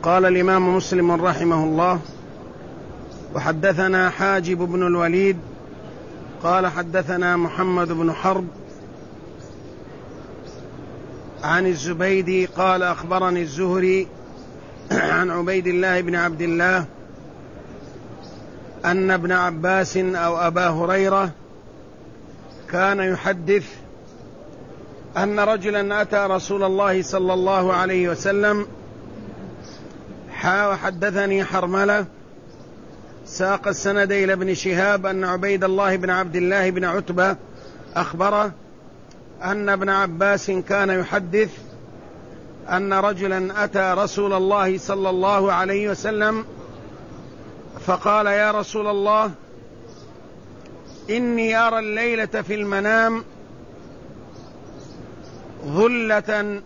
قال الإمام مسلم رحمه الله: وحدثنا حاجب بن الوليد قال حدثنا محمد بن حرب عن الزبيدي قال أخبرني الزهري عن عبيد الله بن عبد الله أن ابن عباس أو أبا هريرة كان يحدث أن رجلا أتى رسول الله صلى الله عليه وسلم. وحدثني حرملة ساق السند إلى ابن شهاب أن عبيد الله بن عبد الله بن عتبة أخبره أن ابن عباس كان يحدث أن رجلا أتى رسول الله صلى الله عليه وسلم فقال: يا رسول الله، إني أرى الليلة في المنام ظلة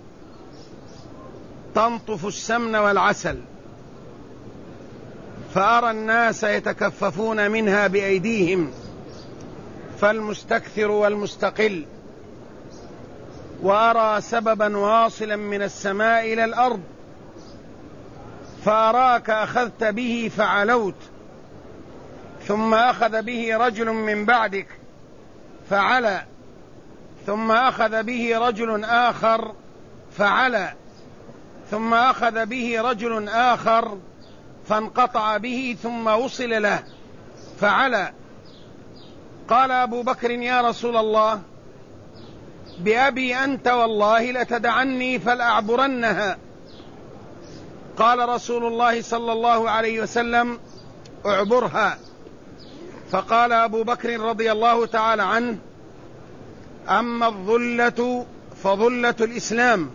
تنطف السمن والعسل، فأرى الناس يتكففون منها بأيديهم، فالمستكثر والمستقل، وأرى سببا واصلا من السماء إلى الأرض، فأراك أخذت به فعلوت، ثم أخذ به رجل من بعدك فعلى، ثم أخذ به رجل آخر فعلى، ثم أخذ به رجل آخر فانقطع به ثم وصل له فعلى. قال أبو بكر: يا رسول الله، بأبي أنت والله لتدعني فلأعبرنها. قال رسول الله صلى الله عليه وسلم: اعبرها. فقال أبو بكر رضي الله تعالى عنه: أما الظلة فظلة الإسلام،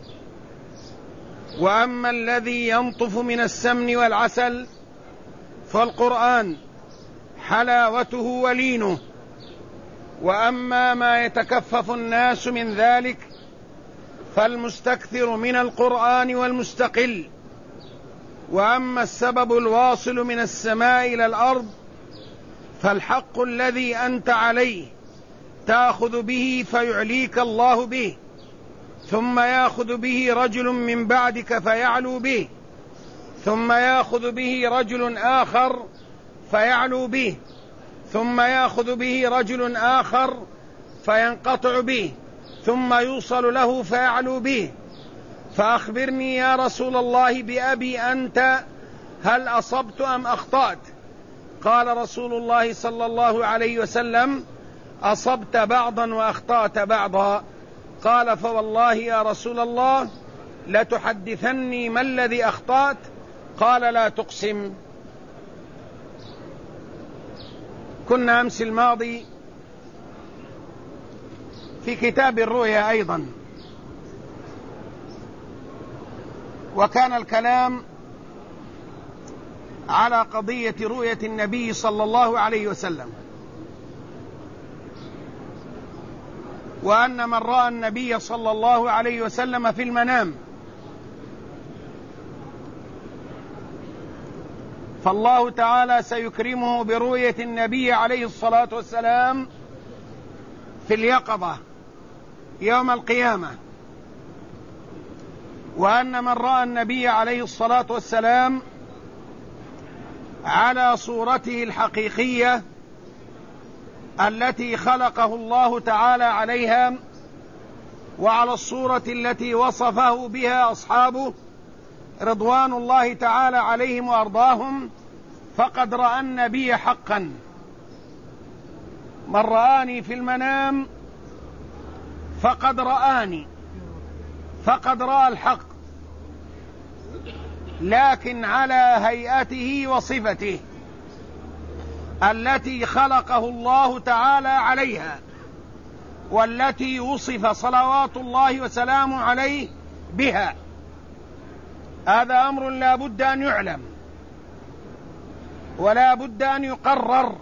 وأما الذي ينطف من السمن والعسل فالقرآن حلاوته ولينه، وأما ما يتكفف الناس من ذلك فالمستكثر من القرآن والمستقل، وأما السبب الواصل من السماء إلى الأرض فالحق الذي أنت عليه تأخذ به فيعليك الله به، ثم يأخذ به رجل من بعدك فيعلو به، ثم يأخذ به رجل آخر فيعلو به، ثم يأخذ به رجل آخر فينقطع به، ثم يوصل له فيعلو به. فأخبرني يا رسول الله بأبي أنت، هل أصبت أم أخطأت؟ قال رسول الله صلى الله عليه وسلم: أصبت بعضا وأخطأت بعضا. قال: فوالله يا رسول الله لتحدثني ما الذي أخطأت؟ قال: لا تقسم. كنا أمس الماضي في كتاب الرؤيا أيضا، وكان الكلام على قضية رؤية النبي صلى الله عليه وسلم، وأن من رأى النبي صلى الله عليه وسلم في المنام فالله تعالى سيكرمه برؤية النبي عليه الصلاة والسلام في اليقظة يوم القيامة، وأن من رأى النبي عليه الصلاة والسلام على صورته الحقيقية التي خلقه الله تعالى عليها، وعلى الصورة التي وصفه بها أصحابه رضوان الله تعالى عليهم وأرضاهم، فقد رأى النبي حقا. من رآني في المنام فقد رآني، فقد رأى الحق، لكن على هيئته وصفته التي خلقه الله تعالى عليها، والتي وصف صلوات الله وسلامه عليه بها. هذا أمر لا بد أن يعلم ولا بد أن يقرر.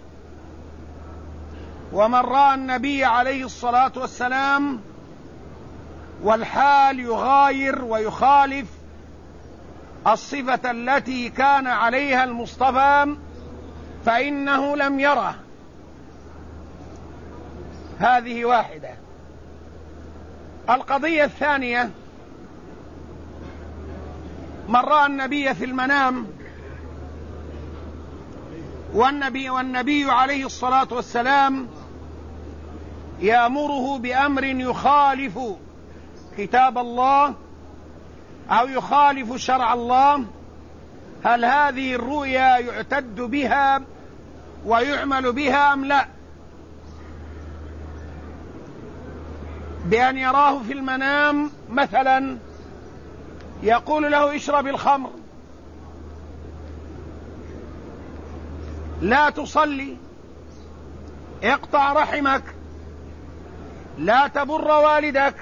ومن رأى النبي عليه الصلاة والسلام والحال يغاير ويخالف الصفة التي كان عليها المصطفى فإنه لم يره. هذه واحدة. القضية الثانية: من رأى النبي في المنام والنبي عليه الصلاة والسلام يأمره بأمر يخالف كتاب الله أو يخالف شرع الله، هل هذه الرؤيا يعتد بها ويعمل بها أم لا؟ بأن يراه في المنام مثلا يقول له اشرب الخمر، لا تصلي، اقطع رحمك، لا تبر والدك،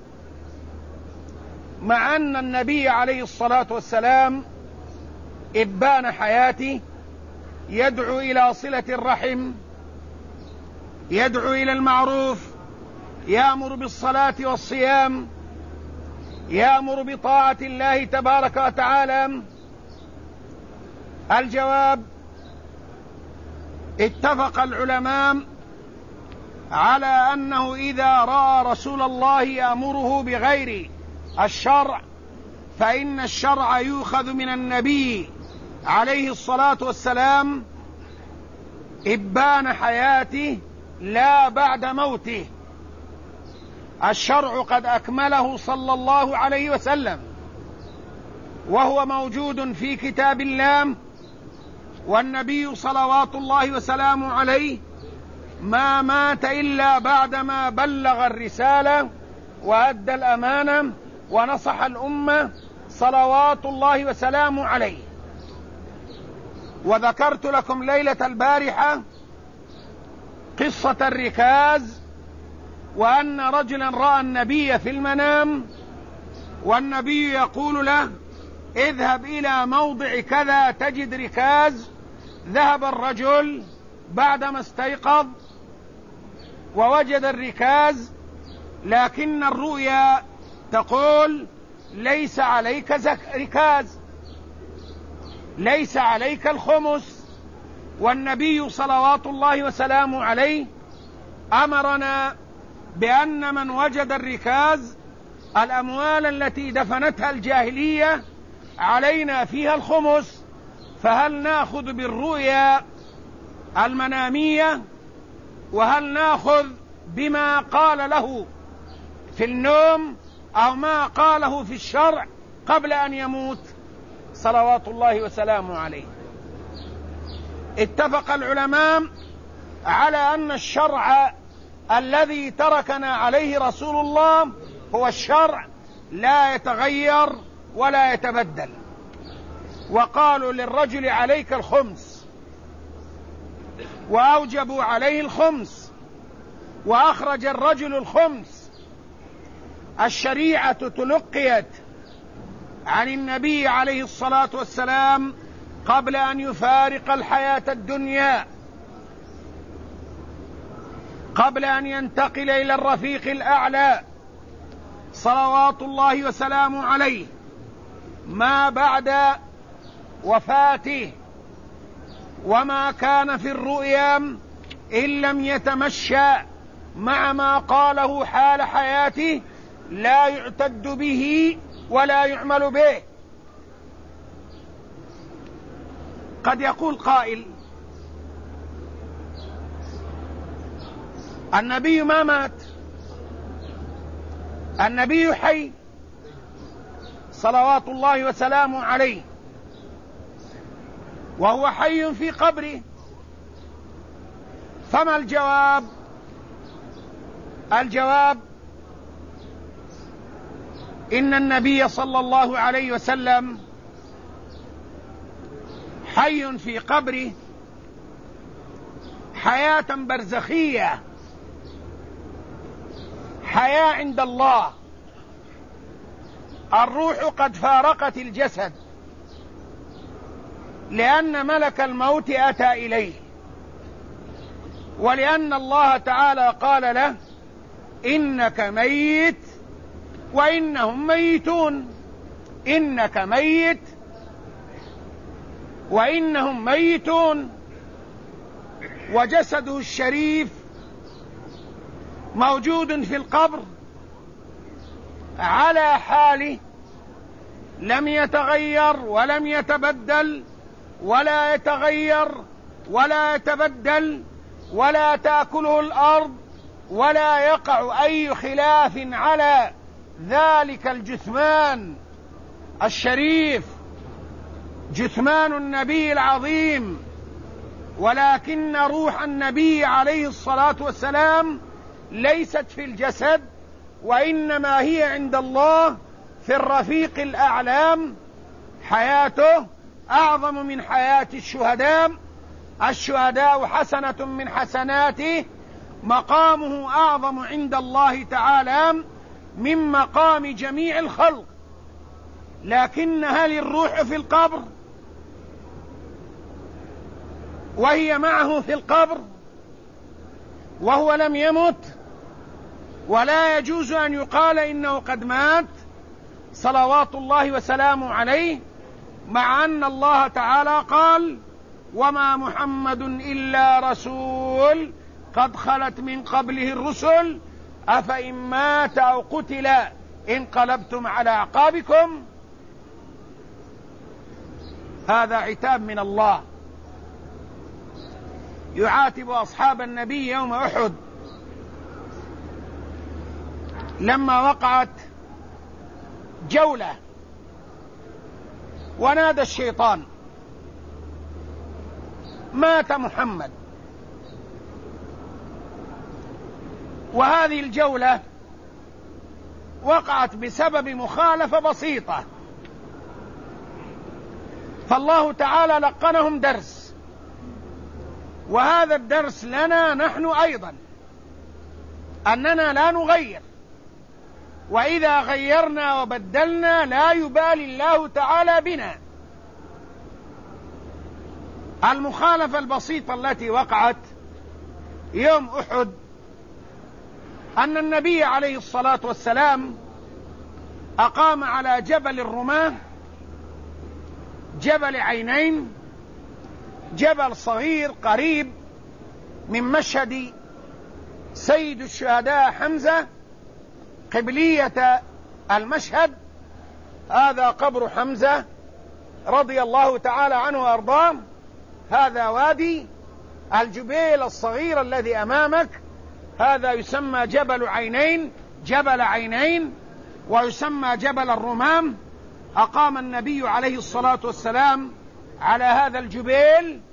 مع أن النبي عليه الصلاة والسلام إبان حياته يدعو إلى صلة الرحم، يدعو إلى المعروف، يأمر بالصلاة والصيام، يأمر بطاعة الله تبارك وتعالى. الجواب: اتفق العلماء على أنه إذا رأى رسول الله يأمره بغير الشرع فإن الشرع يؤخذ من النبي عليه الصلاة والسلام إبان حياته لا بعد موته. الشرع قد أكمله صلى الله عليه وسلم، وهو موجود في كتاب الله، والنبي صلوات الله وسلامه عليه ما مات إلا بعدما بلغ الرسالة وأدى الأمانة ونصح الأمة صلوات الله وسلامه عليه. وذكرت لكم ليلة البارحة قصة الركاز، وأن رجلا رأى النبي في المنام والنبي يقول له اذهب إلى موضع كذا تجد ركاز. ذهب الرجل بعدما استيقظ ووجد الركاز، لكن الرؤيا تقول ليس عليك ركاز، ليس عليك الخمس. والنبي صلوات الله وسلامه عليه أمرنا بأن من وجد الركاز، الأموال التي دفنتها الجاهلية، علينا فيها الخمس. فهل نأخذ بالرؤيا المنامية، وهل نأخذ بما قال له في النوم أو ما قاله في الشرع قبل أن يموت صلوات الله وسلامه عليه؟ اتفق العلماء على أن الشرع الذي تركنا عليه رسول الله هو الشرع لا يتغير ولا يتبدل. وقالوا للرجل عليك الخمس، وأوجبوا عليه الخمس، وأخرج الرجل الخمس. الشريعة تلقيت عن النبي عليه الصلاة والسلام قبل أن يفارق الحياة الدنيا، قبل أن ينتقل إلى الرفيق الأعلى صلوات الله وسلامه عليه، ما بعد وفاته. وما كان في الرؤيا إن لم يتمشى مع ما قاله حال حياته لا يعتد به ولا يعمل به. قد يقول قائل النبي ما مات، النبي حي صلوات الله وسلامه عليه، وهو حي في قبره. فما الجواب؟ الجواب إن النبي صلى الله عليه وسلم حي في قبره حياة برزخية، حياة عند الله. الروح قد فارقت الجسد لأن ملك الموت أتى إليه، ولأن الله تعالى قال له إنك ميت وإنهم ميتون، إنك ميت وإنهم ميتون. وجسده الشريف موجود في القبر على حاله لم يتغير ولم يتبدل ولا يتغير ولا يتبدل ولا تأكله الأرض ولا يقع أي خلاف على ذلك الجثمان الشريف، جثمان النبي العظيم، ولكن روح النبي عليه الصلاة والسلام ليست في الجسد، وإنما هي عند الله في الرفيق الأعلام. حياته أعظم من حياة الشهداء، الشهداء حسنة من حسناته، مقامه أعظم عند الله تعالى من مقام جميع الخلق. لكن هل الروح في القبر وهي معه في القبر وهو لم يمت؟ ولا يجوز أن يقال إنه قد مات صلوات الله وسلامه عليه، مع أن الله تعالى قال: وما محمد إلا رسول قد خلت من قبله الرسل أفإن مات أو قتل انقلبتم على أعقابكم. هذا عتاب من الله يعاتب أصحاب النبي يوم أحد لما وقعت جولة ونادى الشيطان: مات محمد. وهذه الجولة وقعت بسبب مخالفة بسيطة، فالله تعالى لقنهم درس، وهذا الدرس لنا نحن أيضا، أننا لا نغير، وإذا غيرنا وبدلنا لا يبالي الله تعالى بنا. المخالفة البسيطة التي وقعت يوم أحد أن النبي عليه الصلاة والسلام أقام على جبل الرماة، جبل عينين، جبل صغير قريب من مشهد سيد الشهداء حمزة، قبلية المشهد. هذا قبر حمزة رضي الله تعالى عنه وأرضاه. هذا وادي الجبيل الصغير الذي أمامك، هذا يسمى جبل عينين، جبل عينين، ويسمى جبل الرمام. أقام النبي عليه الصلاة والسلام على هذا الجبيل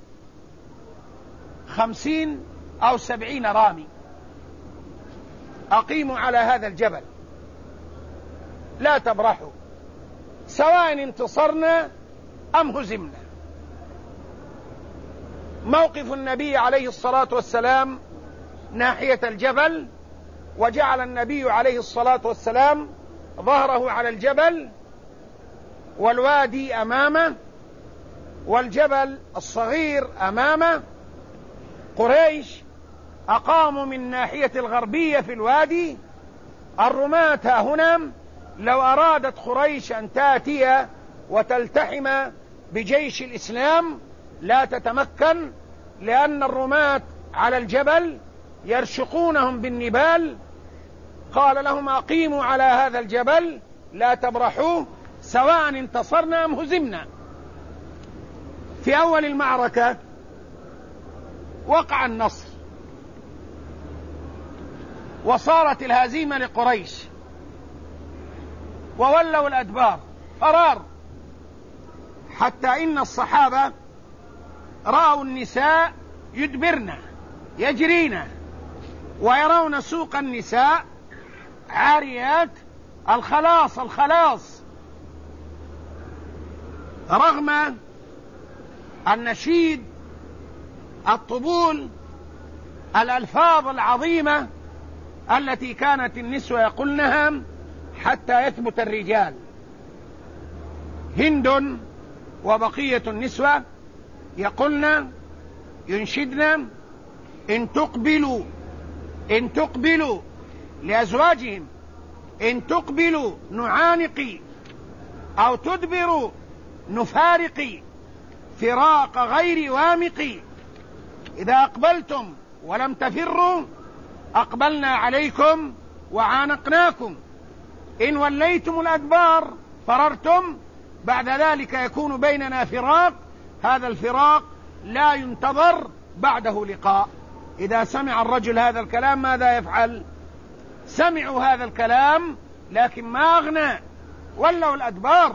50 أو 70 رامي، أقيموا على هذا الجبل لا تبرحوا، سواء انتصرنا أم هزمنا. موقف النبي عليه الصلاة والسلام ناحية الجبل، وجعل النبي عليه الصلاة والسلام ظهره على الجبل، والوادي أمامه، والجبل الصغير أمامه. قريش أقاموا من ناحية الغربية في الوادي، الرماة هنا. لو أرادت قريش أن تأتي وتلتحم بجيش الإسلام لا تتمكن، لأن الرماة على الجبل يرشقونهم بالنبال. قال لهم: أقيموا على هذا الجبل لا تبرحوه، سواء انتصرنا أم هزمنا. في أول المعركة وقع النصر، وصارت الهزيمة لقريش، وولوا الأدبار فرار، حتى إن الصحابة رأوا النساء يدبرن يجرين، ويرون سوق النساء عاريات الخلاص، رغم النشيد، الطبول، الألفاظ العظيمة التي كانت النسوة يقولنها حتى يثبت الرجال. هند وبقية النسوة يقولن ينشدن: إن تقبلوا لأزواجهم، إن تقبلوا نعانقي، أو تدبروا نفارقي، فراق غير وامقي. إذا أقبلتم ولم تفروا أقبلنا عليكم وعانقناكم، إن وليتم الأدبار فررتم بعد ذلك يكون بيننا فراق، هذا الفراق لا ينتظر بعده لقاء. إذا سمع الرجل هذا الكلام ماذا يفعل؟ سمعوا هذا الكلام لكن ما أغنى، ولوا الأدبار.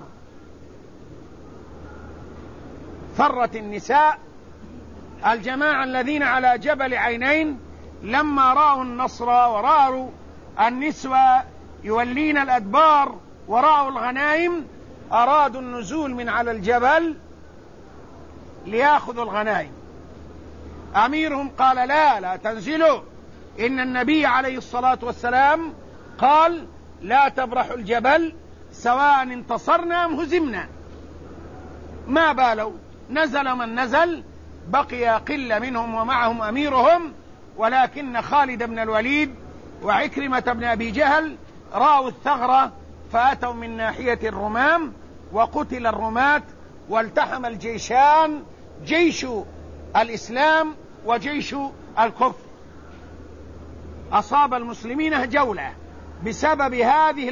فرت النساء، الجماعة الذين على جبل عينين لما رأوا النصر ورأوا النسوة يولين الأدبار ورأوا الغنائم أرادوا النزول من على الجبل ليأخذوا الغنائم. أميرهم قال لا تنزلوا، إن النبي عليه الصلاة والسلام قال لا تبرحوا الجبل سواء انتصرنا أم هزمنا. ما بالوا، نزل من نزل، بقي قلة منهم ومعهم أميرهم، ولكن خالد بن الوليد وعكرمة بن أبي جهل رأوا الثغرة فأتوا من ناحية الرمام وقتل الرماة، والتحم الجيشان، جيش الإسلام وجيش الكفر. أصاب المسلمين جولة بسبب هذه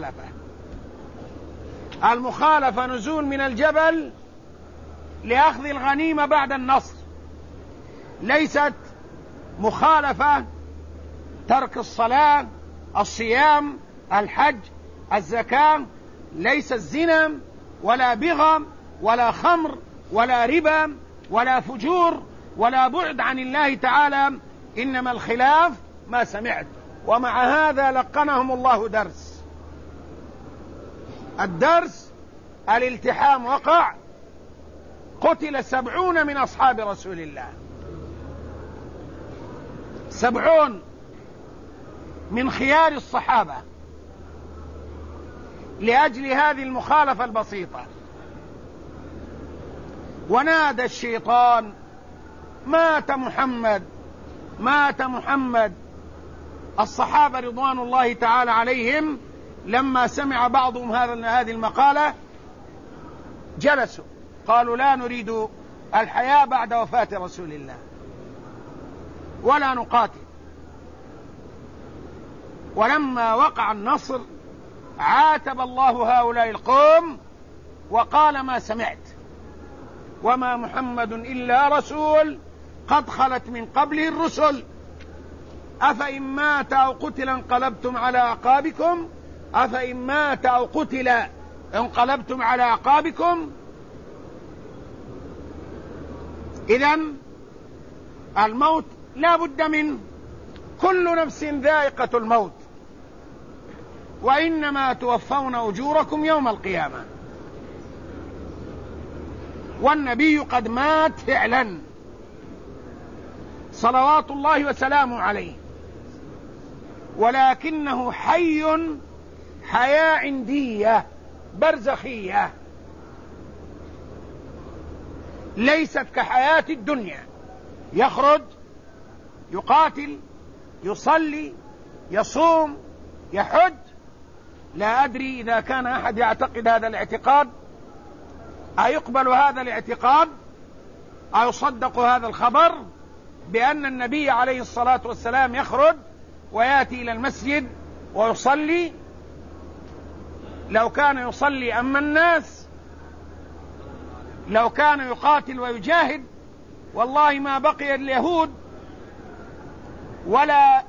المخالفة نزول من الجبل لأخذ الغنيمة بعد النصر، ليست مخالفة ترك الصلاة، الصيام، الحج، الزكاة، ليس الزنا ولا بغى ولا خمر ولا ربا ولا فجور ولا بعد عن الله تعالى، إنما الخلاف ما سمعت. ومع هذا لقنهم الله درس، الدرس الالتحام وقع، قتل 70 من أصحاب رسول الله، 70 من خيار الصحابة لأجل هذه المخالفة البسيطة. ونادى الشيطان مات محمد. الصحابة رضوان الله تعالى عليهم لما سمع بعضهم هذه المقالة جلسوا، قالوا لا نريد الحياة بعد وفاة رسول الله ولا نقاتل. ولما وقع النصر عاتب الله هؤلاء القوم وقال ما سمعت، وما محمد إلا رسول قد خلت من قبله الرسل، أفإن مات أو قتل انقلبتم على أعقابكم، أفإن مات أو قتل انقلبتم على أعقابكم. إذن الموت لا بد منه، كل نفس ذائقة الموت، وإنما توفون أجوركم يوم القيامة. والنبي قد مات فعلا صلوات الله وسلامه عليه، ولكنه حي حياة عندية برزخية، ليست كحياة الدنيا، يخرج يقاتل يصلي يصوم يحج. لا أدري إذا كان أحد يعتقد هذا الاعتقاد أيقبل هذا الاعتقاد، أيصدق هذا الخبر بأن النبي عليه الصلاة والسلام يخرج ويأتي إلى المسجد ويصلي؟ لو كان يصلي أما الناس، لو كان يقاتل ويجاهد، والله ما بقي اليهود ولا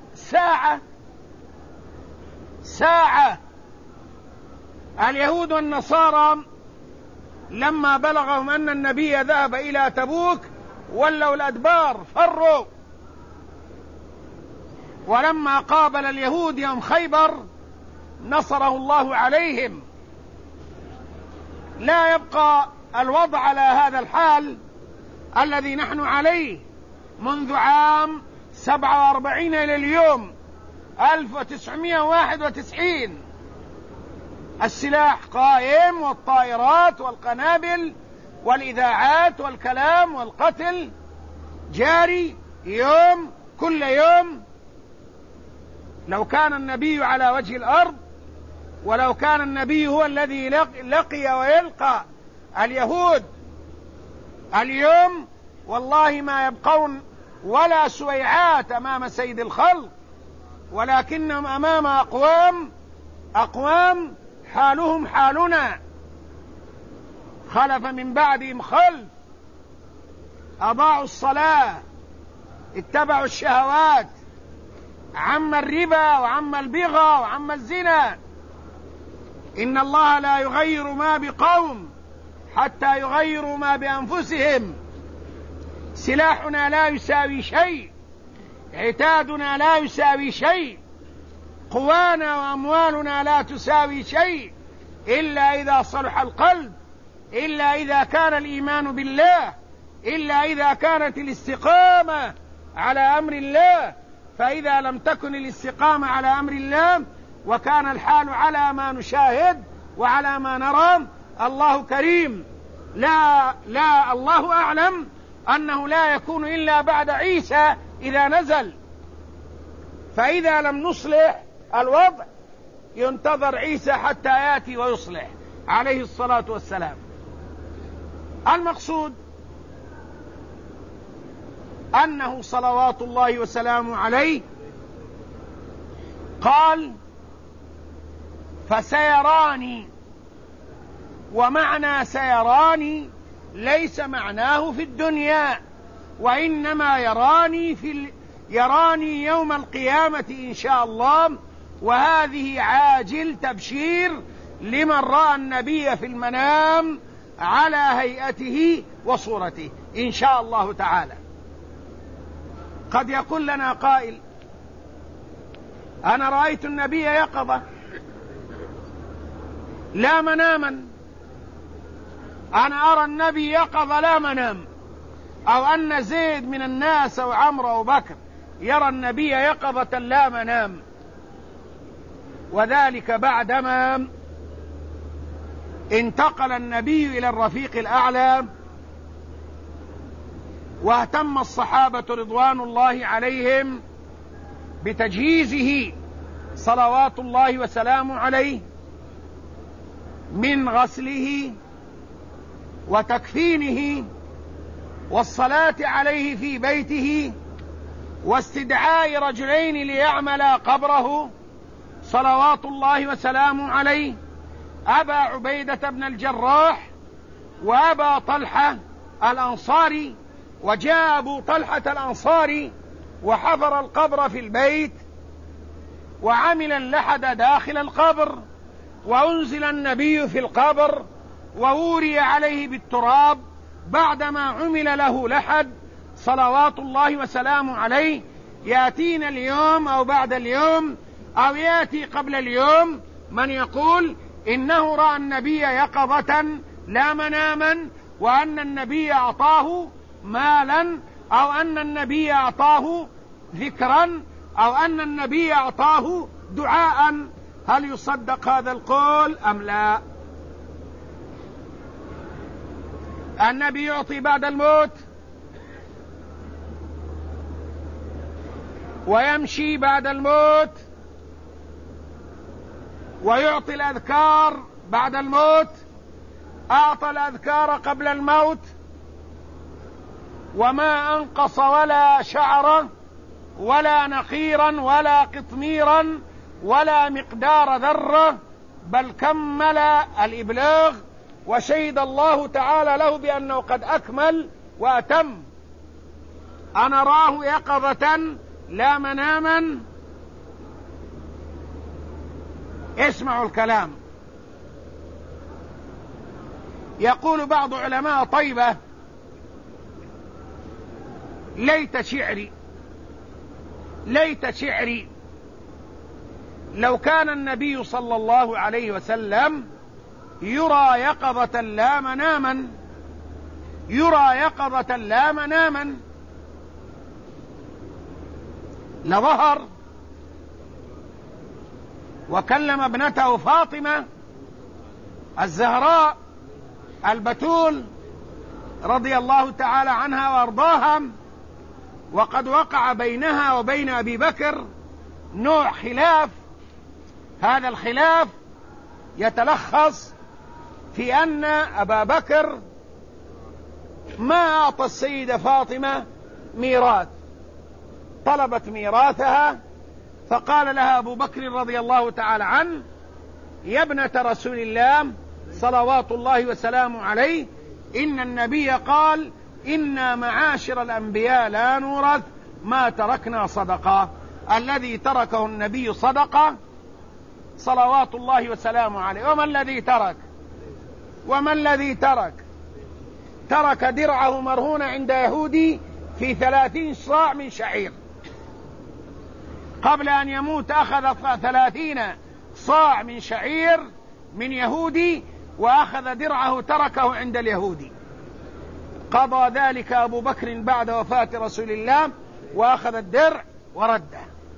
ساعة. اليهود والنصارى لما بلغهم أن النبي ذهب إلى تبوك ولوا الأدبار فروا، ولما قابل اليهود يوم خيبر نصره الله عليهم. لا يبقى الوضع على هذا الحال الذي نحن عليه منذ عام 47 إلى اليوم 1991. السلاح قائم، والطائرات والقنابل والإذاعات والكلام والقتل جاري يوم كل يوم. لو كان النبي على وجه الأرض، ولو كان النبي هو الذي لقي ويلقى اليهود اليوم، والله ما يبقون ولا سويعات أمام سيد الخلق، ولكنهم أمام أقوام حالهم حالنا، خلف من بعدهم خلف أضاعوا الصلاة اتبعوا الشهوات، عم الربا وعم البغى وعم الزنا. إن الله لا يغير ما بقوم حتى يغيروا ما بأنفسهم. سلاحنا لا يساوي شيء، عتادنا لا يساوي شيء، قوانا وأموالنا لا تساوي شيء إلا إذا صلح القلب، إلا إذا كان الإيمان بالله، إلا إذا كانت الاستقامة على أمر الله. فإذا لم تكن الاستقامة على أمر الله وكان الحال على ما نشاهد وعلى ما نرى، الله كريم، لا الله أعلم أنه لا يكون إلا بعد عيسى إذا نزل. فإذا لم نصلح الوضع ينتظر عيسى حتى يأتي ويصلح عليه الصلاة والسلام. المقصود أنه صلوات الله وسلامه عليه قال: فسيراني. ومعنى سيراني ليس معناه في الدنيا، وإنما يراني يوم القيامة إن شاء الله. وهذه عاجل تبشير لمن رأى النبي في المنام على هيئته وصورته إن شاء الله تعالى. قد يقول لنا قائل: أنا رأيت النبي يقظة لا مناما، أنا أرى النبي يقظة لا منام. أو أن زيد من الناس أو عمرو أو بكر يرى النبي يقظة لا منام، وذلك بعدما انتقل النبي إلى الرفيق الأعلى، واهتم الصحابة رضوان الله عليهم بتجهيزه صلوات الله وسلامه عليه، من غسله وتكفينه والصلاة عليه في بيته واستدعاء رجلين ليعملا قبره صلوات الله وسلامه عليه، أبا عبيدة بن الجراح وأبا طلحة الأنصاري. وجاء أبو طلحة الأنصاري وحفر القبر في البيت وعمل اللحد داخل القبر، وأنزل النبي في القبر ووري عليه بالتراب بعدما عمل له لحد صلوات الله وسلامه عليه. يأتينا اليوم أو بعد اليوم أو يأتي قبل اليوم من يقول إنه رأى النبي يقظة لا مناما، وأن النبي أعطاه مالا، أو أن النبي أعطاه ذكرا، أو أن النبي أعطاه دعاء. هل يصدق هذا القول أم لا؟ النبي يعطي بعد الموت ويمشي بعد الموت ويعطي الأذكار بعد الموت. أعطى الأذكار قبل الموت وما أنقص ولا شعر ولا نقيرا ولا قطميرا ولا مقدار ذرة، بل كمل الإبلاغ، وشهد الله تعالى له بأنه قد أكمل وأتم. أنا راه يقظة لا مناما. اسمعوا الكلام. يقول بعض علماء طيبة: ليت شعري لو كان النبي صلى الله عليه وسلم يرى يقظة لا مناما لظهر وكلم ابنته فاطمة الزهراء البتول رضي الله تعالى عنها وارضاها. وقد وقع بينها وبين أبي بكر نوع خلاف. هذا الخلاف يتلخص في أن أبا بكر ما أعطى السيدة فاطمة ميراث، طلبت ميراثها، فقال لها أبو بكر رضي الله تعالى عنه: يا ابنة رسول الله، صلوات الله وسلامه عليه إن النبي قال: إنا معاشر الأنبياء لا نورث ما تركنا صدقة. الذي تركه النبي صدقة صلوات الله وسلامه عليه. وما الذي ترك درعه مرهون عند يهودي في 30 صاع من شعير. قبل أن يموت أخذ 30 صاع من شعير من يهودي، وأخذ درعه تركه عند اليهودي. قضى ذلك أبو بكر بعد وفاة رسول الله، وأخذ الدرع ورده.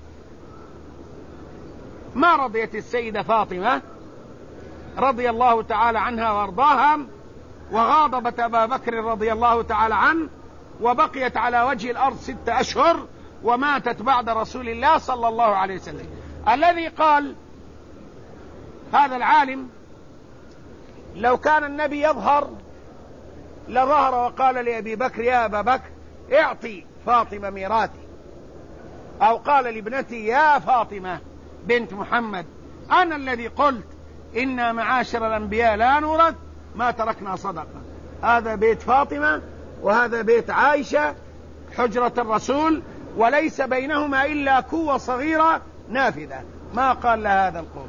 ما رضيت السيدة فاطمة رضي الله تعالى عنها وارضاها، وغاضبت أبا بكر رضي الله تعالى عنه، وبقيت على وجه الأرض 6 أشهر، وماتت بعد رسول الله صلى الله عليه وسلم. الذي قال هذا العالم: لو كان النبي يظهر لظهر وقال لأبي بكر: يا أبا بكر اعطي فاطمة ميراثي، أو قال لابنتي: يا فاطمة بنت محمد أنا الذي قلت إنا معاشر الأنبياء لا نورث ما تركنا صدقة. هذا بيت فاطمة وهذا بيت عائشة، حجرة الرسول، وليس بينهما إلا كوة صغيرة نافذة. ما قال لها هذا القول.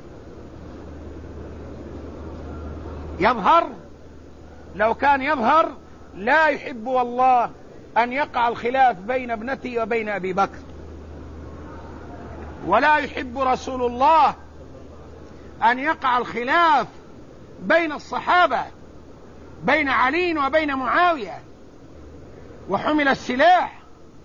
يظهر، لو كان يظهر لا يحب والله أن يقع الخلاف بين ابنتي وبين أبي بكر، ولا يحب رسول الله أن يقع الخلاف بين الصحابة، بين علي وبين معاوية، وحمل السلاح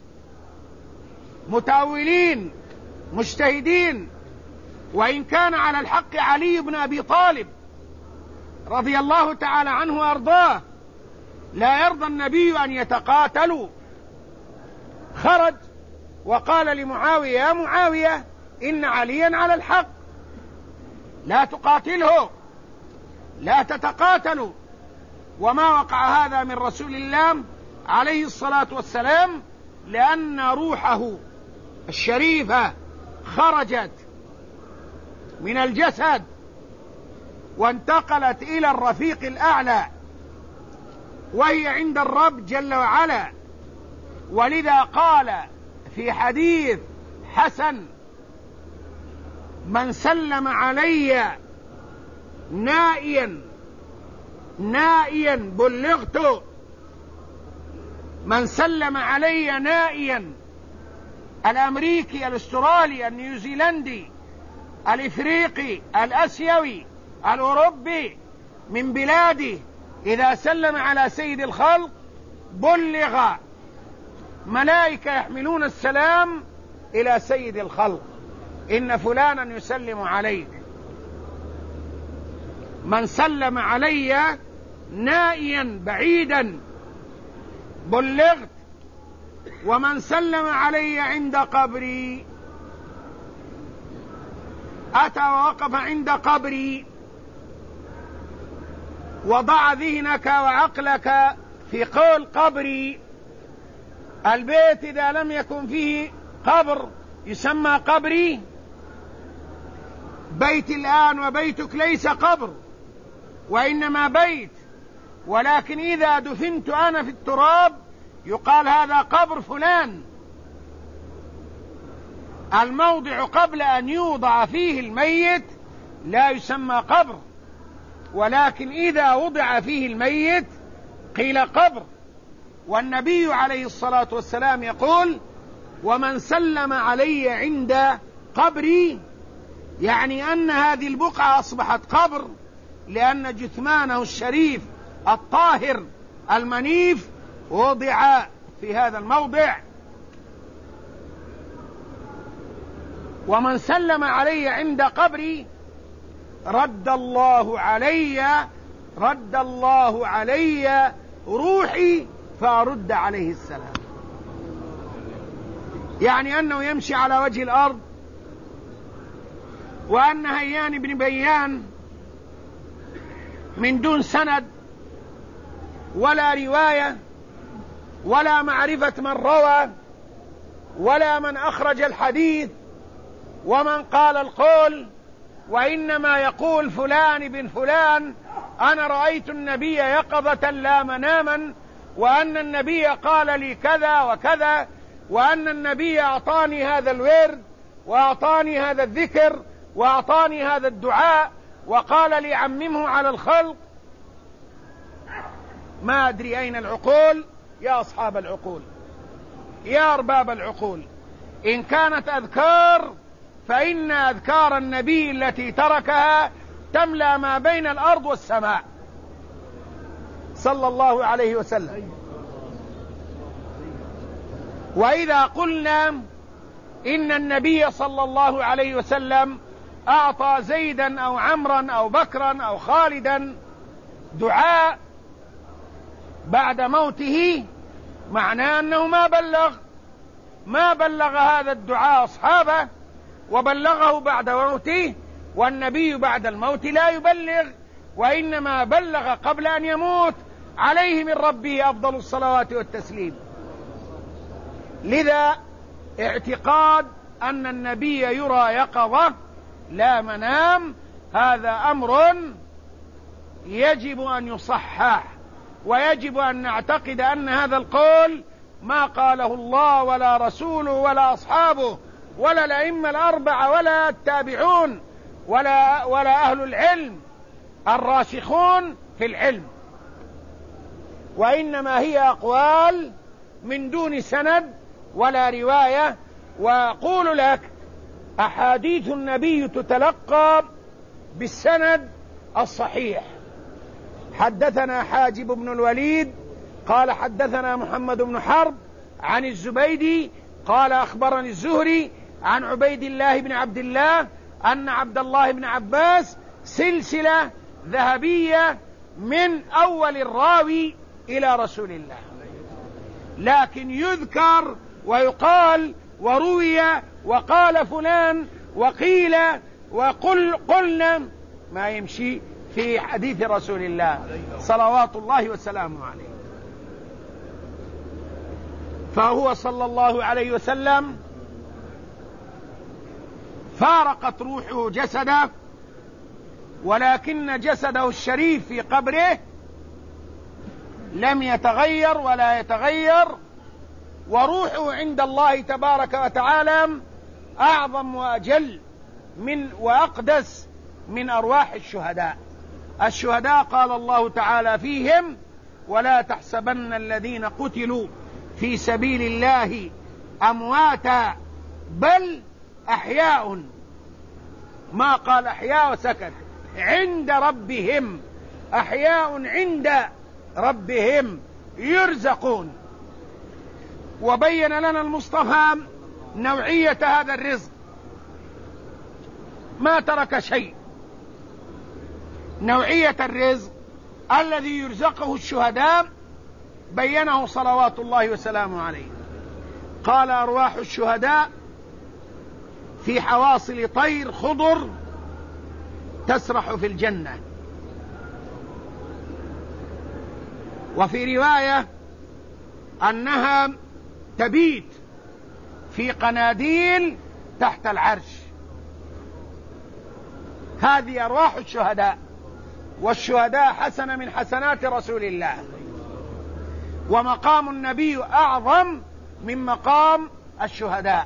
متأولين مجتهدين. وإن كان على الحق علي بن أبي طالب رضي الله تعالى عنه وأرضاه، لا يرضى النبي أن يتقاتلوا. خرج وقال لمعاوية: يا معاوية إن عليا على الحق، لا تقاتله، لا تتقاتلوا. وما وقع هذا من رسول الله عليه الصلاة والسلام، لأن روحه الشريفة خرجت من الجسد وانتقلت إلى الرفيق الأعلى، وهي عند الرب جل وعلا. ولذا قال في حديث حسن: من سلم علي نائيا بلغت. من سلم علي نائيا، الأمريكي، الأسترالي، النيوزيلندي، الإفريقي، الأسيوي، الأوروبي، من بلاده، إذا سلم على سيد الخلق بلغ، ملائكة يحملون السلام إلى سيد الخلق: إن فلانا يسلم عليك. من سلم علي نائيا بعيدا بلغت. ومن سلم علي عند قبري، أتى ووقف عند قبري، وضع ذهنك وعقلك في قول قبري. البيت إذا لم يكن فيه قبر يسمى قبري. بيت الآن وبيتك ليس قبر وإنما بيت، ولكن إذا دفنت أنا في التراب يقال هذا قبر فلان. الموضع قبل أن يوضع فيه الميت لا يسمى قبر، ولكن إذا وضع فيه الميت قيل قبر. والنبي عليه الصلاة والسلام يقول: ومن سلم علي عند قبري، يعني أن هذه البقعة أصبحت قبر، لأن جثمانه الشريف الطاهر المنيف وضع في هذا الموضع. ومن سلم علي عند قبري رد الله علي روحي فأرد عليه السلام. يعني أنه يمشي على وجه الأرض، وأن هيان بن بيان من دون سند ولا رواية ولا معرفة من روى ولا من أخرج الحديث ومن قال القول، وإنما يقول فلان بن فلان أنا رأيت النبي يقظة لا مناما، وأن النبي قال لي كذا وكذا، وأن النبي أعطاني هذا الورد وأعطاني هذا الذكر وأعطاني هذا الدعاء وقال لي عممه على الخلق. ما أدري أين العقول يا أصحاب العقول، يا أرباب العقول. إن كانت أذكار فإن أذكار النبي التي تركها تملأ ما بين الأرض والسماء صلى الله عليه وسلم. وإذا قلنا إن النبي صلى الله عليه وسلم أعطى زيدا أو عمرا أو بكرا أو خالدا دعاء بعد موته، معناه أنه ما بلغ هذا الدعاء أصحابه وبلغه بعد موته، والنبي بعد الموت لا يبلغ، وإنما بلغ قبل أن يموت عليه من ربه أفضل الصلوات والتسليم. لذا اعتقاد أن النبي يرى يقظة لا منام هذا أمر يجب أن يصحح، ويجب أن نعتقد أن هذا القول ما قاله الله ولا رسوله ولا أصحابه ولا الأئمة الأربعة ولا التابعون ولا أهل العلم الراسخون في العلم، وإنما هي أقوال من دون سند ولا رواية. وأقول لك أحاديث النبي تتلقى بالسند الصحيح. حدثنا حاجب بن الوليد قال حدثنا محمد بن حرب عن الزبيدي قال أخبرني الزهري عن عبيد الله بن عبد الله أن عبد الله بن عباس سلسلة ذهبية من أول الراوي إلى رسول الله، لكن يذكر ويقال وروي وقال فلان وقيل قلنا ما يمشي في حديث رسول الله صلوات الله وسلامه عليه. فهو صلى الله عليه وسلم فارقت روحه جسده، ولكن جسده الشريف في قبره لم يتغير ولا يتغير، وروحه عند الله تبارك وتعالى أعظم وأجل وأقدس من أرواح الشهداء. الشهداء قال الله تعالى فيهم: ولا تحسبن الذين قتلوا في سبيل الله أمواتا بل أحياء، ما قال أحياء وسكت، عند ربهم، أحياء عند ربهم يرزقون. وبين لنا المصطفى نوعية هذا الرزق، ما ترك شيء. نوعية الرزق الذي يرزقه الشهداء بينه صلوات الله وسلامه عليه. قال: أرواح الشهداء في حواصل طير خضر تسرح في الجنة. وفي رواية أنها تبيت في قناديل تحت العرش. هذه أرواح الشهداء، والشهداء حسنة من حسنات رسول الله، ومقام النبي أعظم من مقام الشهداء.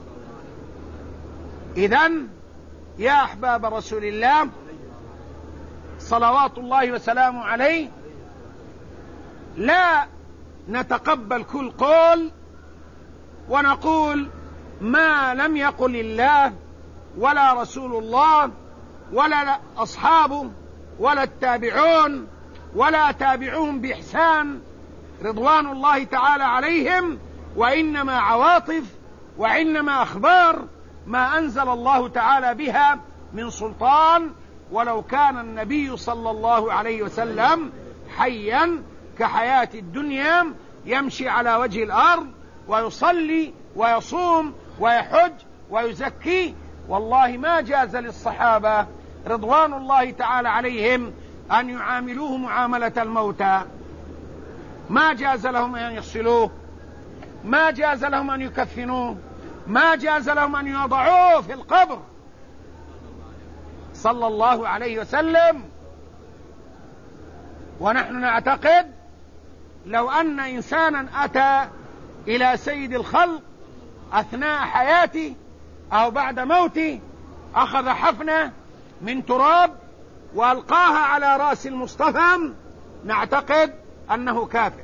إذن يا أحباب رسول الله صلوات الله وسلامه عليه، لا نتقبل كل قول ونقول ما لم يقل الله ولا رسول الله ولا أصحابه ولا التابعون ولا تابعون بإحسان رضوان الله تعالى عليهم، وإنما عواطف وإنما أخبار ما أنزل الله تعالى بها من سلطان. ولو كان النبي صلى الله عليه وسلم حيا كحياة الدنيا يمشي على وجه الأرض ويصلي ويصوم ويحج ويزكي، والله ما جاز للصحابة رضوان الله تعالى عليهم أن يعاملوه معاملة الموتى. ما جاز لهم أن يغسلوه، ما جاز لهم أن يكفنوه، ما جاز لهم أن يضعوه في القبر صلى الله عليه وسلم. ونحن نعتقد لو أن إنسانا أتى إلى سيد الخلق أثناء حياته أو بعد موته، أخذ حفنة من تراب وألقاها على رأس المصطفى، نعتقد أنه كافر،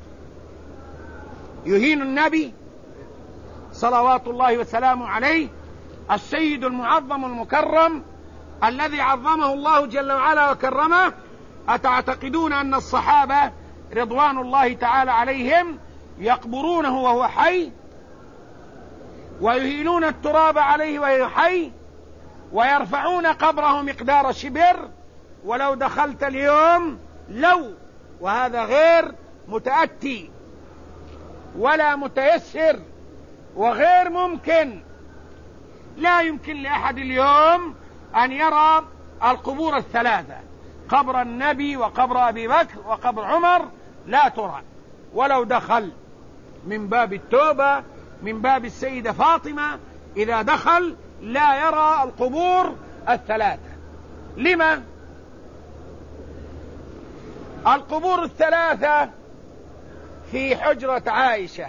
يهين النبي صلوات الله وسلامه عليه، السيد المعظم المكرم الذي عظمه الله جل وعلا وكرمه. أتعتقدون أن الصحابة رضوان الله تعالى عليهم يقبرونه وهو حي، ويهيلون التراب عليه وهو حي، ويرفعون قبره مقدار شبر؟ ولو دخلت اليوم وهذا غير متأتي ولا متيسر وغير ممكن، لا يمكن لأحد اليوم أن يرى القبور الثلاثة، قبر النبي وقبر أبي بكر وقبر عمر، لا ترى. ولو دخل من باب التوبة من باب السيدة فاطمة، إذا دخل لا يرى القبور الثلاثة. لما؟ القبور الثلاثة في حجرة عائشة،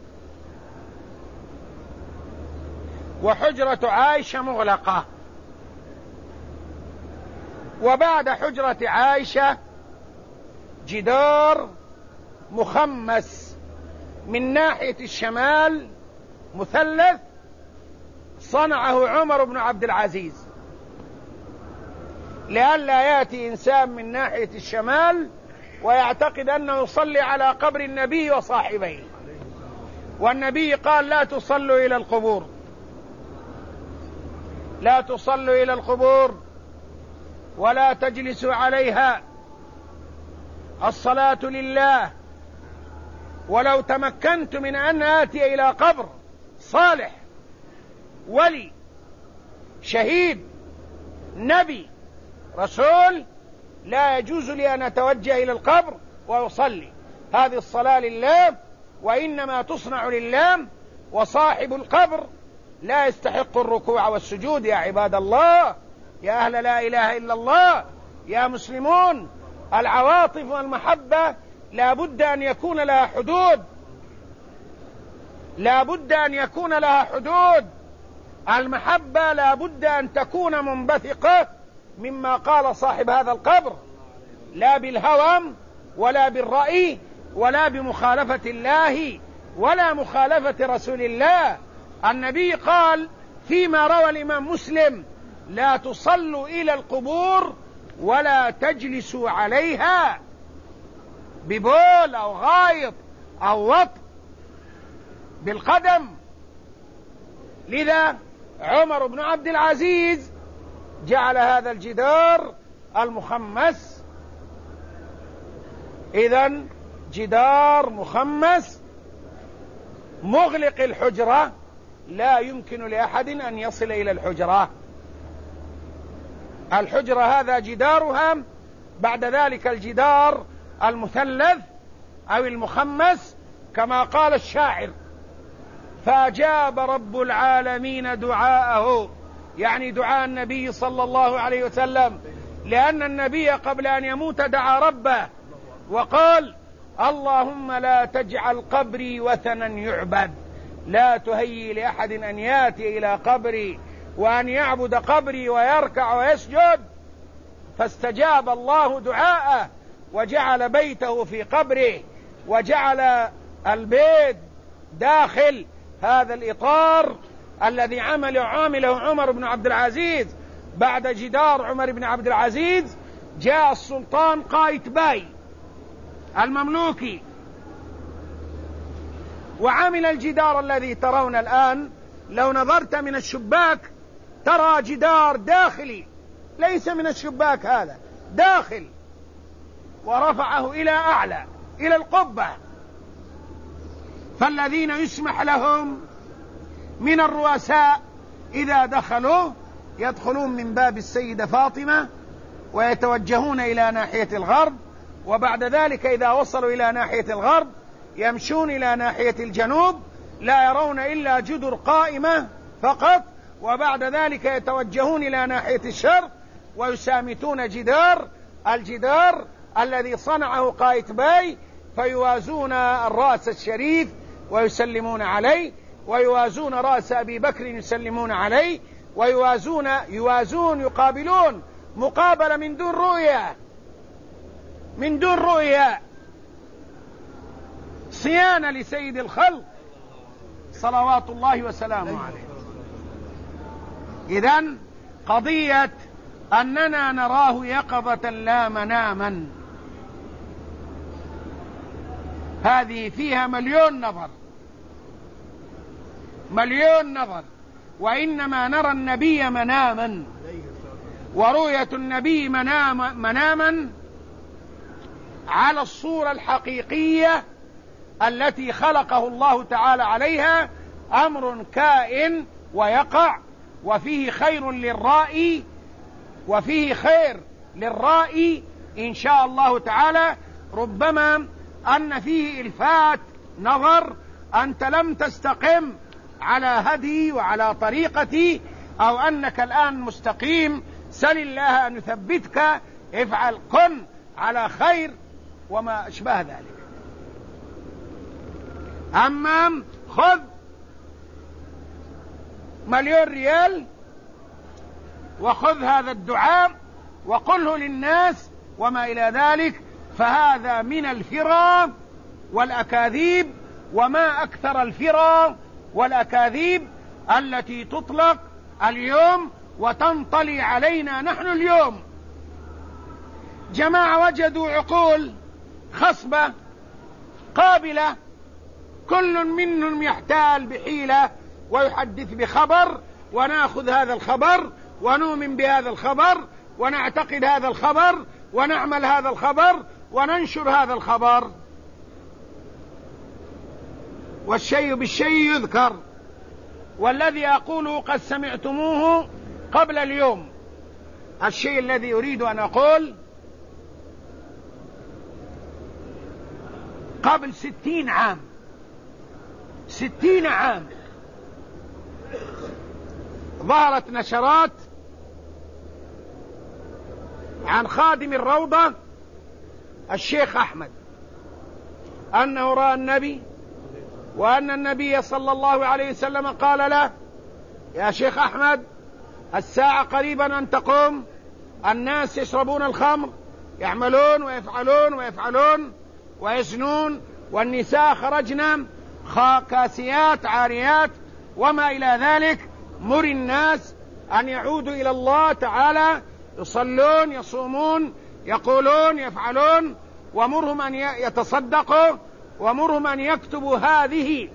وحجرة عائشة مغلقة، وبعد حجرة عائشة جدار مخمس من ناحية الشمال مثلث صنعه عمر بن عبد العزيز، لئلا يأتي إنسان من ناحية الشمال ويعتقد أنه يصلي على قبر النبي وصاحبيه، والنبي قال: لا تصلوا إلى القبور، لا تصلوا إلى القبور ولا تجلسوا عليها، الصلاة لله. ولو تمكنت من أن آتي إلى قبر صالح، ولي، شهيد، نبي، رسول، لا يجوز لي أن أتوجه إلى القبر وأصلي. هذه الصلاة لله، وإنما تصنع لله، وصاحب القبر لا يستحق الركوع والسجود. يا عباد الله، يا أهل لا إله إلا الله، يا مسلمون، العواطف والمحبة لا بد أن يكون لها حدود، لا بد أن يكون لها حدود. المحبة لا بد أن تكون منبثقة مما قال صاحب هذا القبر، لا بالهوى ولا بالرأي ولا بمخالفة الله ولا مخالفة رسول الله. النبي قال فيما روى الإمام مسلم: لا تصلوا إلى القبور ولا تجلسوا عليها ببول أو غائط أو وطء بالقدم. لذا عمر بن عبد العزيز جعل هذا الجدار المخمس، إذن جدار مخمس مغلق الحجرة، لا يمكن لأحد أن يصل إلى الحجرة. الحجرة هذا جدارها، بعد ذلك الجدار المثلث أو المخمس، كما قال الشاعر: فأجاب رب العالمين دعاءه، يعني دعاء النبي صلى الله عليه وسلم، لأن النبي قبل أن يموت دعا ربه وقال: اللهم لا تجعل قبري وثنا يعبد، لا تهيئ لأحد أن يأتي إلى قبري وأن يعبد قبري ويركع ويسجد. فاستجاب الله دعاءه وجعل بيته في قبره، وجعل البيت داخل هذا الإطار الذي عمله عمر بن عبد العزيز. بعد جدار عمر بن عبد العزيز جاء السلطان قايتباي المملوكي وعمل الجدار الذي ترون الآن. لو نظرت من الشباك ترى جدار داخلي، ليس من الشباك، هذا داخل، ورفعه إلى أعلى إلى القبة. فالذين يسمح لهم من الرؤساء إذا دخلوا يدخلون من باب السيدة فاطمة ويتوجهون إلى ناحية الغرب، وبعد ذلك إذا وصلوا إلى ناحية الغرب يمشون إلى ناحية الجنوب، لا يرون إلا جدر قائمة فقط، وبعد ذلك يتوجهون إلى ناحية الشرق ويسامتون الجدار الذي صنعه قايتباي، فيوازون الرأس الشريف ويسلمون عليه، ويوازون رأس أبي بكر يسلمون عليه، ويوازون يقابلون مقابلة من دون رؤية صيانة لسيد الخلق صلوات الله وسلامه عليه. إذن قضية أننا نراه يقظة لا مناما هذه فيها مليون نظر، وإنما نرى النبي مناما، ورؤية النبي مناما على الصورة الحقيقية التي خلقه الله تعالى عليها أمر كائن ويقع، وفيه خير للرائي إن شاء الله تعالى. ربما أن فيه إلفات نظر، أنت لم تستقم على هدي وعلى طريقتي، أو أنك الآن مستقيم، سل الله أن يثبتك، افعل، كن على خير وما أشبه ذلك. أما خذ 1,000,000 ريال وخذ هذا الدعاء وقله للناس وما إلى ذلك، فهذا من الفرى والأكاذيب، وما أكثر الفرى والأكاذيب التي تطلق اليوم وتنطلي علينا نحن اليوم. جماعة وجدوا عقول خصبة قابلة، كل منهم يحتال بحيلة ويحدث بخبر، ونأخذ هذا الخبر ونؤمن بهذا الخبر ونعتقد هذا الخبر ونعمل هذا الخبر وننشر هذا الخبر. والشيء بالشيء يذكر، والذي أقوله قد سمعتموه قبل اليوم. الشيء الذي أريد أن أقول، قبل 60 عام ظهرت نشرات عن خادم الروضة الشيخ أحمد أنه رأى النبي، وأن النبي صلى الله عليه وسلم قال له: يا شيخ أحمد، الساعة قريبا أن تقوم، الناس يشربون الخمر، يعملون ويفعلون ويزنون، والنساء خرجنا كاسيات عاريات وما إلى ذلك. مر الناس أن يعودوا إلى الله تعالى، يصلون، يصومون، يقولون، يفعلون، ومرهم أن يتصدقوا، ومرهم أن يكتبوا هذه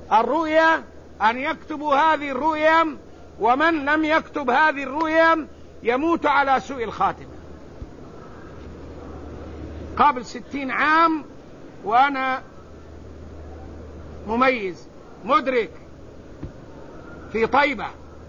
الرؤيا، ومن لم يكتب هذه الرؤيا يموت على سوء الخاتمة. قبل 60 عام وأنا مميز مدرك في طيبة،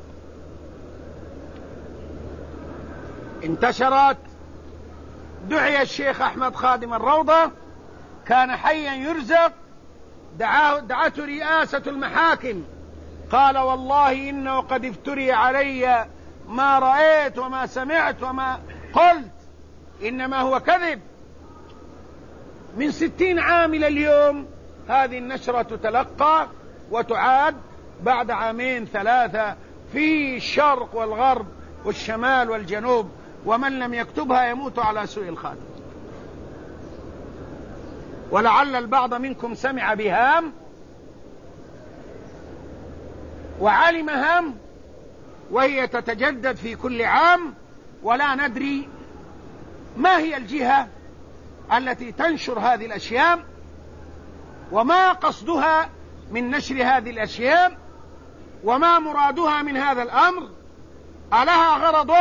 انتشرت، دعي الشيخ أحمد خادم الروضة، كان حيا يرزق، دعته رئاسة المحاكم، قال: والله إنه قد افتري علي ما رأيت وما سمعت وما قلت، إنما هو كذب. من 60 عام إلى اليوم هذه النشرة تتلقى وتعاد بعد 2 3 في الشرق والغرب والشمال والجنوب، ومن لم يكتبها يموت على سوء الخاتمة. ولعل البعض منكم سمع بهام وعلمها، وهي تتجدد في كل عام، ولا ندري ما هي الجهة التي تنشر هذه الأشياء، وما قصدها من نشر هذه الأشياء، وما مرادها من هذا الأمر. ألها غرض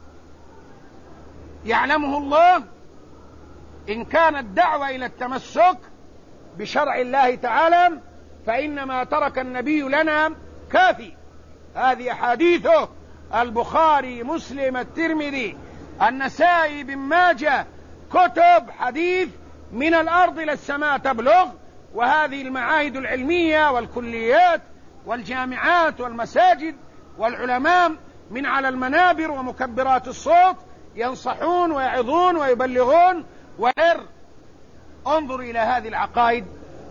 يعلمه الله؟ إن كانت دعوة إلى التمسك بشرع الله تعالى فإنما ترك النبي لنا كافي. هذه أحاديثه: البخاري، مسلم، الترمذي، النسائي، بن ماجه، كتب حديث من الأرض إلى السماء تبلغ. وهذه المعاهد العلمية والكليات والجامعات والمساجد والعلماء من على المنابر ومكبرات الصوت ينصحون ويعظون ويبلغون والإر. انظر إلى هذه العقائد،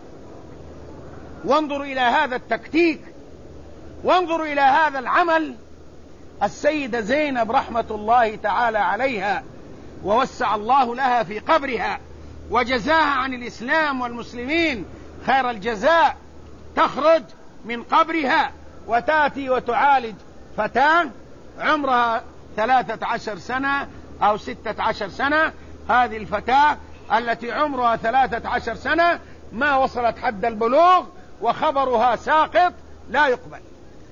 وانظر إلى هذا التكتيك، وانظر إلى هذا العمل. السيدة زينب رحمة الله تعالى عليها ووسع الله لها في قبرها وجزاها عن الإسلام والمسلمين خير الجزاء، تخرج من قبرها وتأتي وتعالج فتاة عمرها 13 سنة أو 16 سنة. هذه الفتاة التي عمرها 13 سنة ما وصلت حد البلوغ وخبرها ساقط لا يقبل.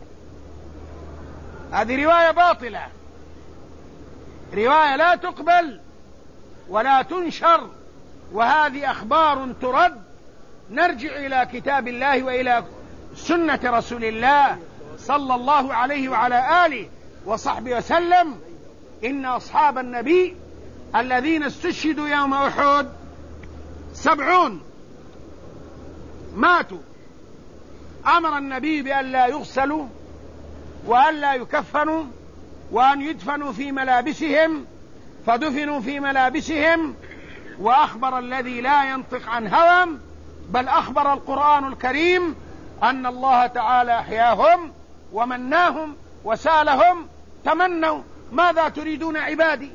هذه رواية باطلة، رواية لا تقبل ولا تنشر، وهذه أخبار ترد. نرجع إلى كتاب الله وإلى سنة رسول الله صلى الله عليه وعلى آله وصحبه وسلم. إن أصحاب النبي الذين استشهدوا يوم أحد 70 ماتوا. أمر النبي بأن لا يغسلوا وأن لا يكفنوا وأن يدفنوا في ملابسهم، فدفنوا في ملابسهم. وأخبر الذي لا ينطق عن هوى، بل أخبر القرآن الكريم أن الله تعالى أحياهم ومناهم وسالهم تمنوا ماذا تريدون عبادي؟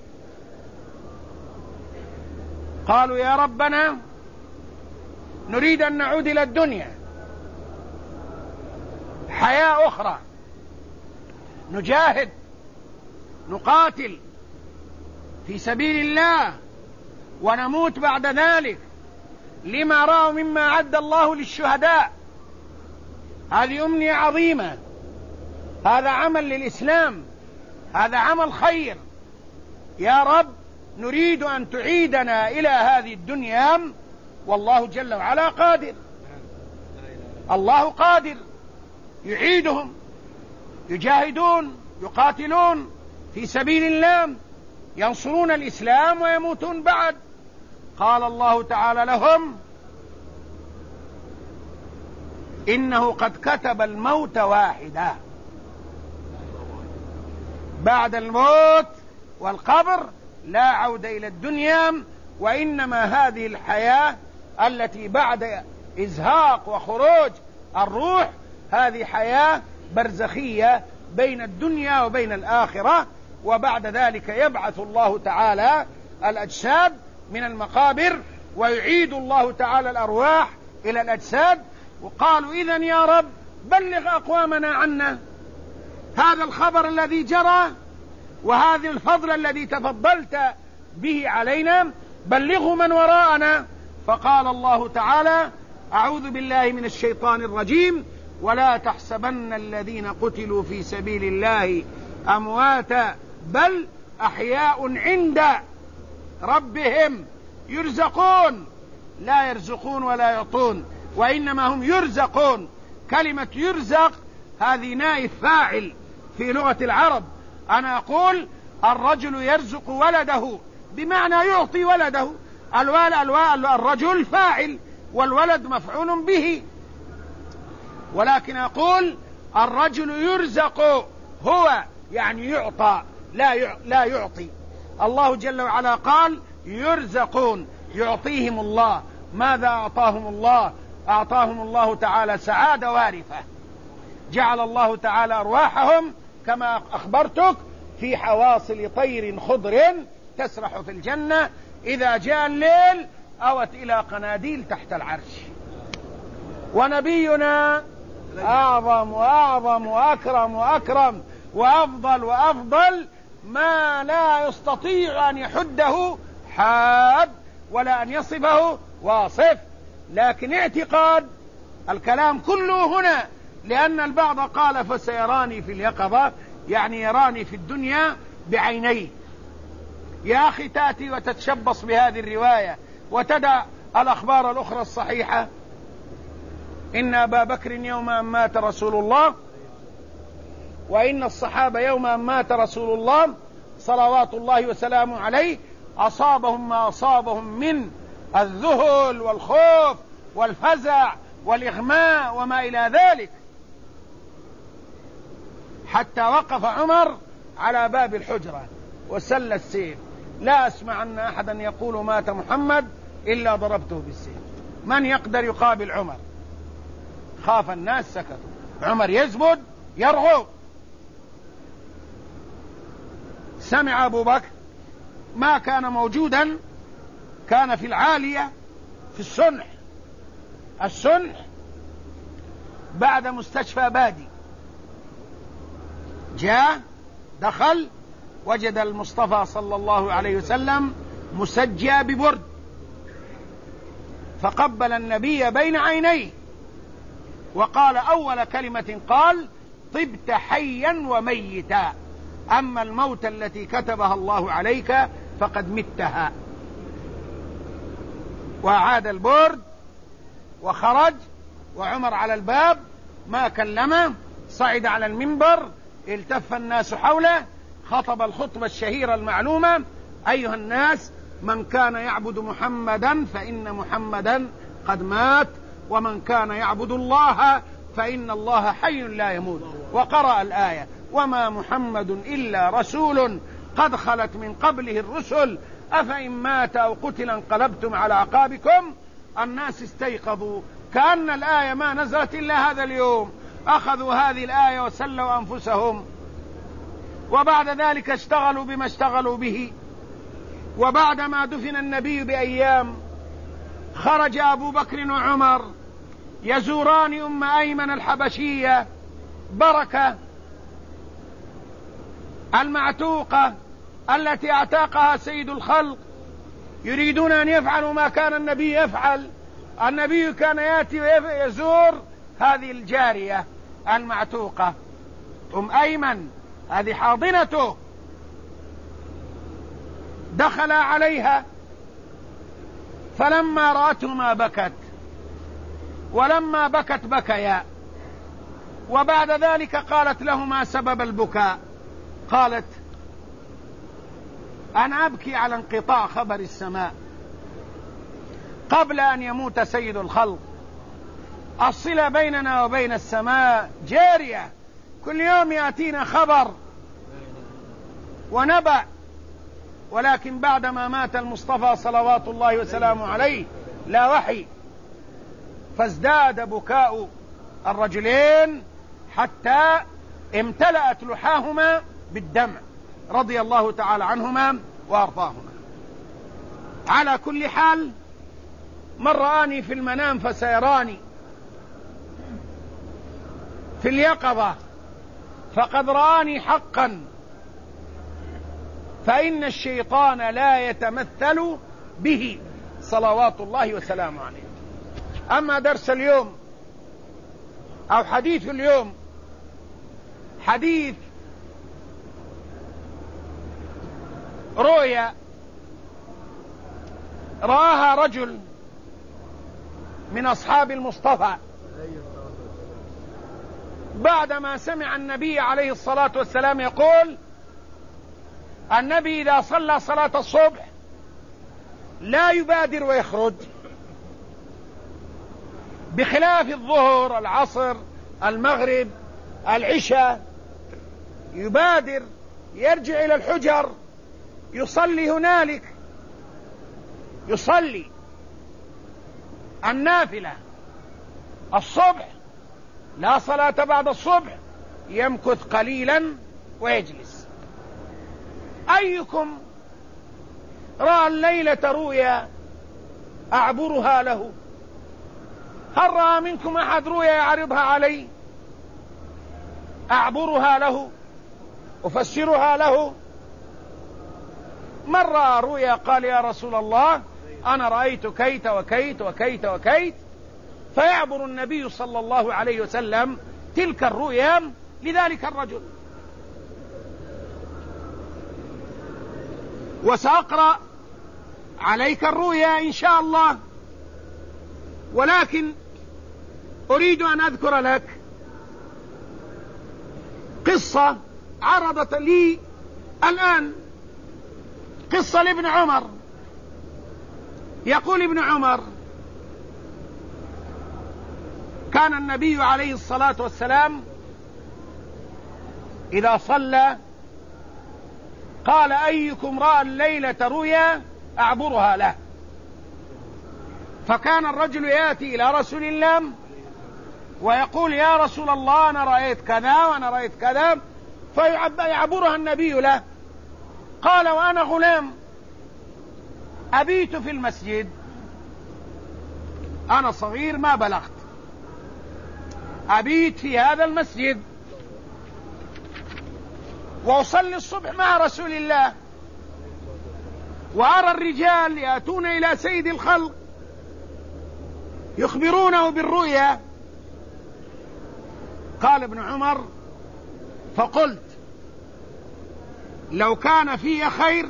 قالوا يا ربنا نريد أن نعود إلى الدنيا، حياة أخرى، نجاهد نقاتل في سبيل الله ونموت بعد ذلك لما رأوا مما أعد الله للشهداء. هذه أمنية عظيمة، هذا عمل للإسلام، هذا عمل خير. يا رب نريد أن تعيدنا إلى هذه الدنيا، والله جل وعلا قادر. الله قادر يعيدهم، يجاهدون يقاتلون في سبيل الله، ينصرون الإسلام ويموتون بعد. قال الله تعالى لهم إنه قد كتب الموت واحدا. بعد الموت والقبر لا عودة إلى الدنيا، وإنما هذه الحياة التي بعد إزهاق وخروج الروح هذه حياة برزخية بين الدنيا وبين الآخرة. وبعد ذلك يبعث الله تعالى الأجساد من المقابر ويعيد الله تعالى الأرواح إلى الأجساد. وقالوا إذن يا رب بلغ أقوامنا عنا هذا الخبر الذي جرى وهذا الفضل الذي تفضلت به علينا، بلغه من وراءنا. فقال الله تعالى أعوذ بالله من الشيطان الرجيم ولا تحسبن الذين قتلوا في سبيل الله أمواتا بل أحياء عند ربهم يرزقون. لا يرزقون ولا يعطون، وإنما هم يرزقون. كلمة يرزق هذه نائب فاعل في لغة العرب. أنا أقول الرجل يرزق ولده بمعنى يعطي ولده. الرجل فاعل والولد مفعول به، ولكن أقول الرجل يرزق هو يعني يعطى لا يعطي. الله جل وعلا قال يرزقون، يعطيهم الله. ماذا أعطاهم الله؟ أعطاهم الله تعالى سعادة وارثة. جعل الله تعالى أرواحهم كما أخبرتك في حواصل طير خضر تسرح في الجنة، إذا جاء الليل أوت إلى قناديل تحت العرش. ونبينا أعظم وأعظم وأكرم وأكرم وأفضل وأفضل ما لا يستطيع أن يحده حاد ولا أن يصفه واصف. لكن اعتقاد الكلام كله هنا، لأن البعض قال فسيراني في اليقظة، يعني يراني في الدنيا بعينيه. يا أخي تأتي وتتشبص بهذه الرواية وتدع الأخبار الأخرى الصحيحة. إن أبا بكر يوم أن مات رسول الله، وإن الصحابة يوم أن مات رسول الله صلوات الله وسلامه عليه أصابهم ما أصابهم من الذهل والخوف والفزع والإغماء وما إلى ذلك، حتى وقف عمر على باب الحجرة وسل السيف لا أسمع أن أحدا يقول مات محمد إلا ضربته بالسيف. من يقدر يقابل عمر؟ خاف الناس سكتوا. عمر يزبد يرغب. سمع أبو بكر ما كان موجودا، كان في العالية في السنح بعد مستشفى بادي. جاء دخل وجد المصطفى صلى الله عليه وسلم مسجى ببرد، فقبل النبي بين عينيه وقال أول كلمة قال: طبت حيا وميتا، أما الموت التي كتبها الله عليك فقد متها. وعاد البرد وخرج، وعمر على الباب ما كلمه. صعد على المنبر، التف الناس حوله، خطب الخطبة الشهيرة المعلومة: أيها الناس، من كان يعبد محمدا فإن محمدا قد مات، ومن كان يعبد الله فإن الله حي لا يموت. وقرأ الآية: وما محمد إلا رسول قد خلت من قبله الرسل أفإن مات أو قتل انقلبتم على أعقابكم. الناس استيقظوا كأن الآية ما نزلت إلا هذا اليوم، أخذوا هذه الآية وسلوا أنفسهم، وبعد ذلك اشتغلوا بما اشتغلوا به. وبعدما دفن النبي بأيام خرج أبو بكر وعمر يزوران أم أيمن الحبشية بركة المعتوقة التي اعتاقها سيد الخلق، يريدون أن يفعلوا ما كان النبي يفعل. النبي كان يأتي ويزور هذه الجارية المعتوقة أم أيمن، هذه حاضنته. دخل عليها فلما رأتهما بكت، ولما بكت بكيا. وبعد ذلك قالت لهما سبب البكاء، قالت: أنا أبكي على انقطاع خبر السماء قبل أن يموت سيد الخلق. الصلة بيننا وبين السماء جارية، كل يوم يأتينا خبر ونبأ، ولكن بعدما مات المصطفى صلوات الله وسلامه عليه لا وحي. فازداد بكاء الرجلين حتى امتلأت لحاهما بالدمع رضي الله تعالى عنهما وأرضاهما. على كل حال، من رآني في المنام فسيراني في اليقظة فقد رآني حقا، فإن الشيطان لا يتمثل به صلوات الله وسلامه عليه. أما درس اليوم أو حديث اليوم حديث رؤيا رآها رجل من أصحاب المصطفى بعدما سمع النبي عليه الصلاة والسلام يقول: النبي إذا صلى صلاة الصبح لا يبادر ويخرج، بخلاف الظهر، العصر، المغرب، العشاء، يبادر، يرجع إلى الحجر، يصلي هنالك، يصلي النافلة. الصبح لا صلاة بعد الصبح، يمكث قليلا ويجلس. أيكم رأى الليلة رؤيا أعبرها له؟ هل رأى منكم أحد رؤيا يعرضها علي أعبرها له أفسرها له؟ من رأى رؤيا قال: يا رسول الله أنا رأيت كيت وكيت وكيت وكيت، فيعبر النبي صلى الله عليه وسلم تلك الرؤيا لذلك الرجل. وسأقرأ عليك الرؤيا إن شاء الله، ولكن أريد أن أذكر لك قصة عرضت لي الآن، قصة لابن عمر. يقول ابن عمر: كان النبي عليه الصلاة والسلام إذا صلى قال أيكم رأى الليلة رؤيا أعبرها له. فكان الرجل يأتي إلى رسول الله ويقول يا رسول الله أنا رأيت كذا وأنا رأيت كذا، فيعبرها النبي له. قال وأنا غلام أبيت في المسجد، أنا صغير ما بلغت، أبيت في هذا المسجد وأصلي الصبح مع رسول الله، وأرى الرجال يأتون إلى سيد الخلق يخبرونه بالرؤيا. قال ابن عمر فقلت لو كان في خير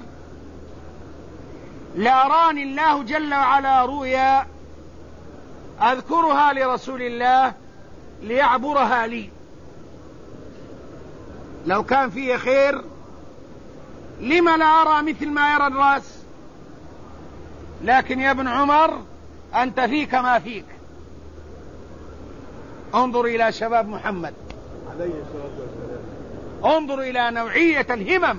لأراني الله جل وعلا رؤيا أذكرها لرسول الله ليعبرها لي. لو كان فيه خير لما لا أرى مثل ما يرى الراس؟ لكن يا ابن عمر أنت فيك ما فيك. انظر إلى شباب محمد عليه الصلاة والسلام، انظر إلى نوعية الهمم،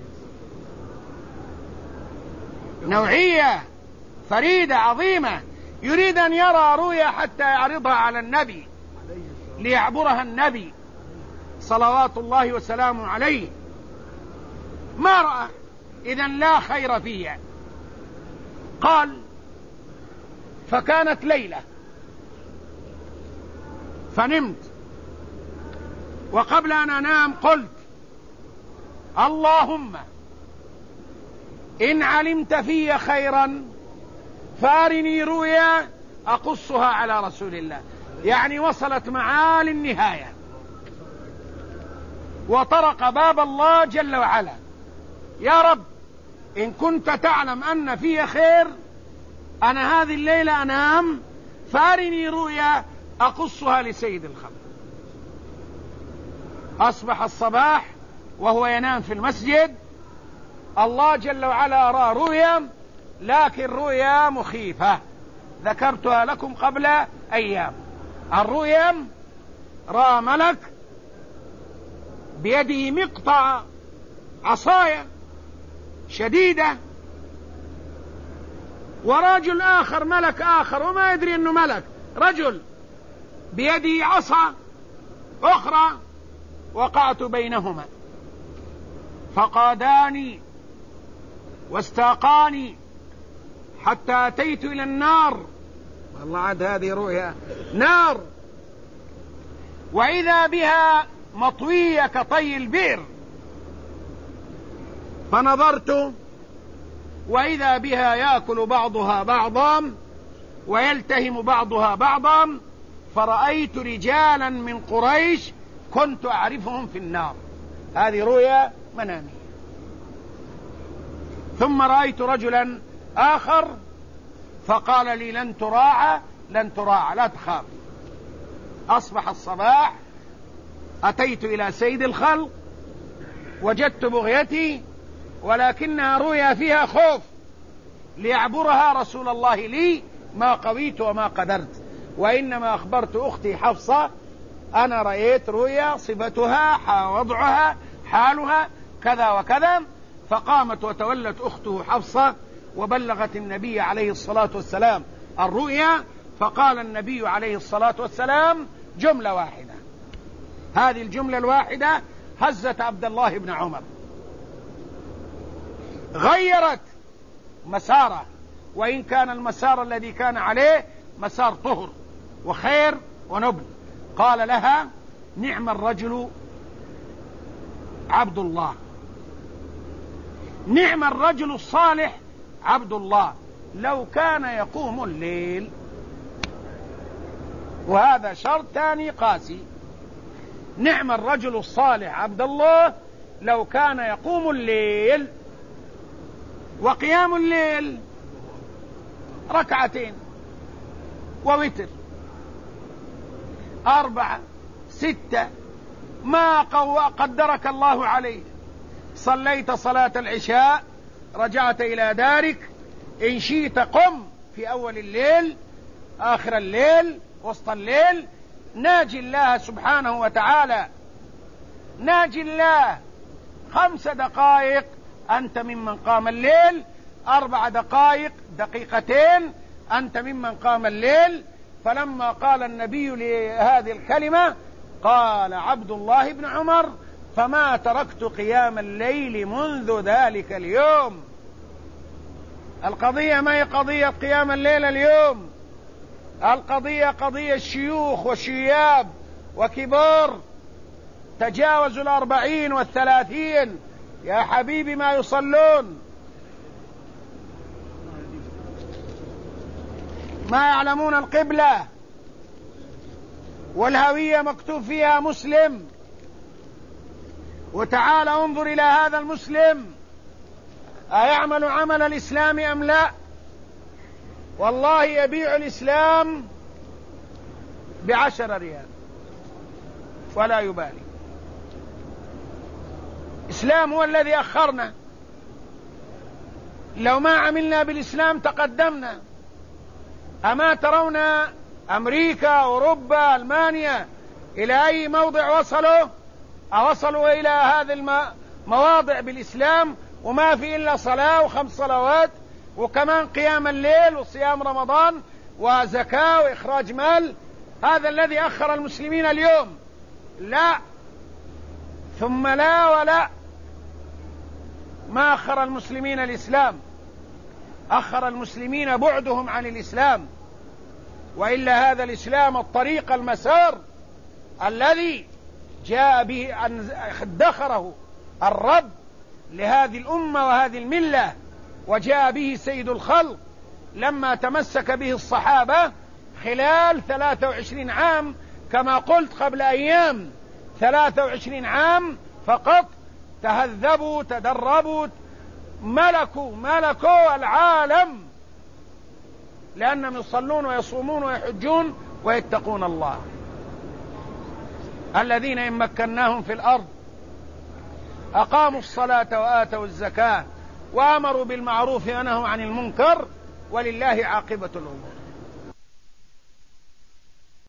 نوعية فريدة عظيمة، يريد أن يرى رؤيا حتى يعرضها على النبي ليعبرها النبي صلوات الله وسلامه عليه. ما رأى، إذن لا خير فيها. قال فكانت ليلة فنمت، وقبل أن أنام قلت اللهم إن علمت في خيرا فارني رؤيا أقصها على رسول الله. يعني وصلت معاه للنهاية وطرق باب الله جل وعلا. يا رب إن كنت تعلم أن في خير أنا هذه الليلة أنام فارني رؤيا أقصها لسيد الخلق. أصبح الصباح وهو ينام في المسجد، الله جل وعلا أرى رؤيا، لكن رؤيا مخيفة ذكرتها لكم قبل أيام. الرؤيا رأى ملك بيده مقطع عصاية شديدة، ورجل آخر ملك آخر وما يدري أنه ملك، رجل بيده عصا أخرى، وقعت بينهما فقاداني واستاقاني حتى أتيت إلى النار. والله عاد هذه رؤيا نار، وإذا بها مطوية كطي البئر، فنظرت وإذا بها يأكل بعضها بعضا ويلتهم بعضها بعضا، فرأيت رجالا من قريش كنت أعرفهم في النار. هذه رؤيا منامية. ثم رأيت رجلا آخر فقال لي لن تراعى لن تراعى، لا تخاف. أصبح الصباح، أتيت إلى سيد الخلق وجدت بغيتي، ولكنها رؤيا فيها خوف ليعبرها رسول الله لي، ما قويت وما قدرت، وإنما أخبرت أختي حفصة أنا رأيت رؤيا صفتها وضعها حالها كذا وكذا. فقامت وتولت أخته حفصة وبلغت النبي عليه الصلاة والسلام الرؤيا، فقال النبي عليه الصلاة والسلام جملة واحدة. هذه الجملة الواحدة هزت عبد الله بن عمر، غيرت مساره، وإن كان المسار الذي كان عليه مسار طهر وخير ونبل. قال لها نعم الرجل عبد الله، نعم الرجل الصالح عبد الله لو كان يقوم الليل. وهذا شرط ثاني قاسي، نعم الرجل الصالح عبد الله لو كان يقوم الليل. وقيام الليل ركعتين ووتر، 4 6 ما قدرك الله عليه. صليت صلاة العشاء رجعت إلى دارك، إن شئت قم في أول الليل آخر الليل وسط الليل، ناجي الله سبحانه وتعالى، ناجي الله 5 دقائق أنت ممن قام الليل، 4 دقائق دقيقتين أنت ممن قام الليل. فلما قال النبي لهذه الكلمة قال عبد الله بن عمر: فما تركت قيام الليل منذ ذلك اليوم. القضية ما هي قضية قيام الليل اليوم، القضية قضية شيوخ وشياب وكبار تجاوزوا 40 و30 يا حبيبي ما يصلون، ما يعلمون القبلة، والهوية مكتوب فيها مسلم. وتعال انظر إلى هذا المسلم أيعمل عمل الإسلام أم لا؟ والله يبيع الإسلام ب10 ريال ولا يبالي. الإسلام هو الذي أخرنا، لو ما عملنا بالإسلام تقدمنا. أما ترون أمريكا، أوروبا، ألمانيا إلى أي موضع وصلوا؟ وصلوا إلى هذه المواضع بالإسلام، وما في إلا صلاة و5 صلوات، وكمان قيام الليل وصيام رمضان وزكاة وإخراج مال. هذا الذي أخر المسلمين اليوم. لا ثم لا ولا، ما أخر المسلمين الإسلام، أخر المسلمين بعدهم عن الإسلام. وإلا هذا الإسلام الطريق المسار الذي جاء به أن ادخره الرب لهذه الأمة وهذه الملة، وجاء به سيد الخلق لما تمسك به الصحابة خلال 23 عام، كما قلت قبل أيام، 23 عام فقط تهذبوا تدربوا ملكوا العالم، لأنهم يصلون ويصومون ويحجون ويتقون الله. الذين إن مكناهم في الأرض أقاموا الصلاة وآتوا الزكاة وأمروا بالمعروف ونهوا عن المنكر ولله عاقبة الأمور.